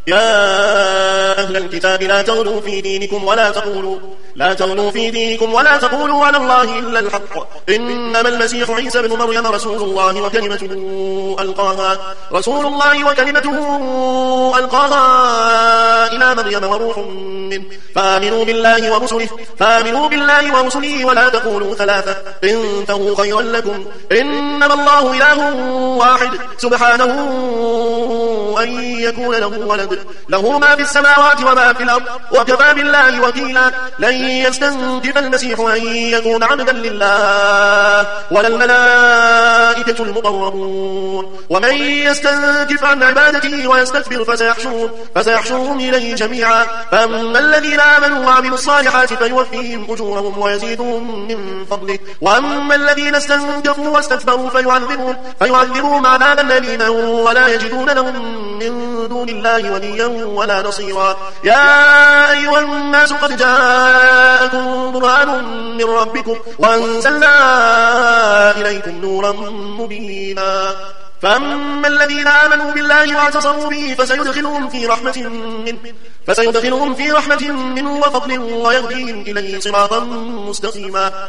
يا أهل الكتاب لا تغلوا في دينكم ولا تقولوا على الله إلا الحق، إنما المسيح عيسى بن مريم رسول الله وكلمته ألقاها إلى مريم وروح منه، فآمنوا بالله ورسله ولا تقولوا ثلاثة، انتهوا خيرا لكم، إنما الله إله واحد سبحانه أن يكون له ولد، له ما في السماوات وما في الأرض، وكفى بالله وكيلا. لن يستنكف المسيح أن يكون عبدا لله ولا الملائكة المقربون، ومن يستنكف عن عبادته ويستكبر فسيحشرهم إليه جميعا. فأما الذين آمنوا وعملوا الصالحات فيوفيهم أجورهم ويزيدهم من فضله، وأما الذين استنكفوا واستكبروا فيعذبهم عذابا أليما ولا يجدون لهم من دون الله وليا ولا نصيرا. يا أيها الناس قد جاءكم برهان من ربكم وأنزلنا إليكم نورا مبينا. فأما الذين آمنوا بالله واعتصموا به فسيدخلهم في رحمة منه وفضل ويهديهم إليه صراطا مستقيما.